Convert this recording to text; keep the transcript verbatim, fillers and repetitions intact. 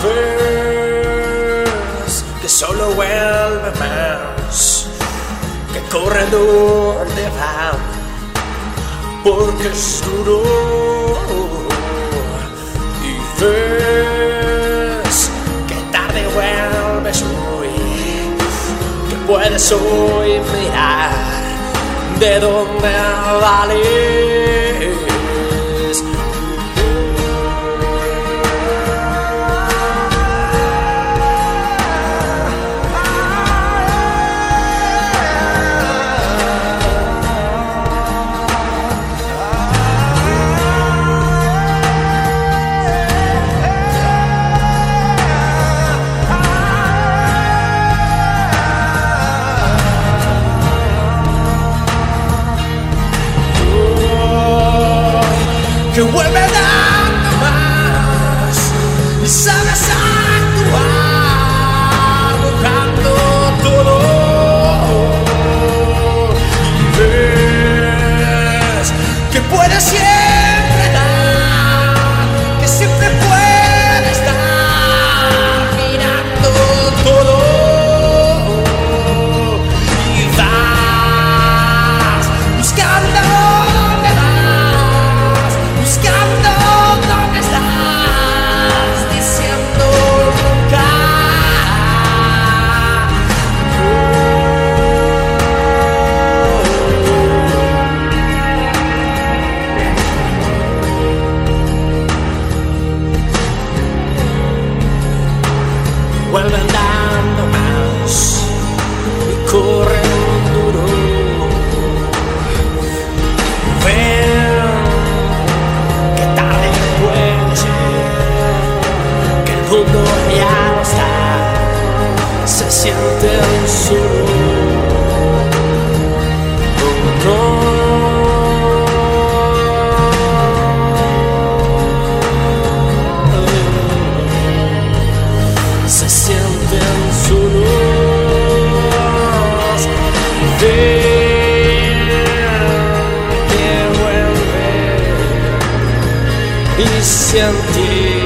ves que solo vuelve más, que corre donde va, porque es duro. Y ves que tarde vuelves hoy, que puedes hoy mirar de dónde vales. Que vuelve dando más y sabes actuar buscando todo. Y ves que puedes siempre dar, que siempre puedes dar mirando todo. Y vas buscando. Buscando dónde estás, diciendo nunca. Vuelven dando más y corren duro. El mundo ya no está, se siente solo. Oh, no. Se sienten solos. Ven que vuelve y sentir.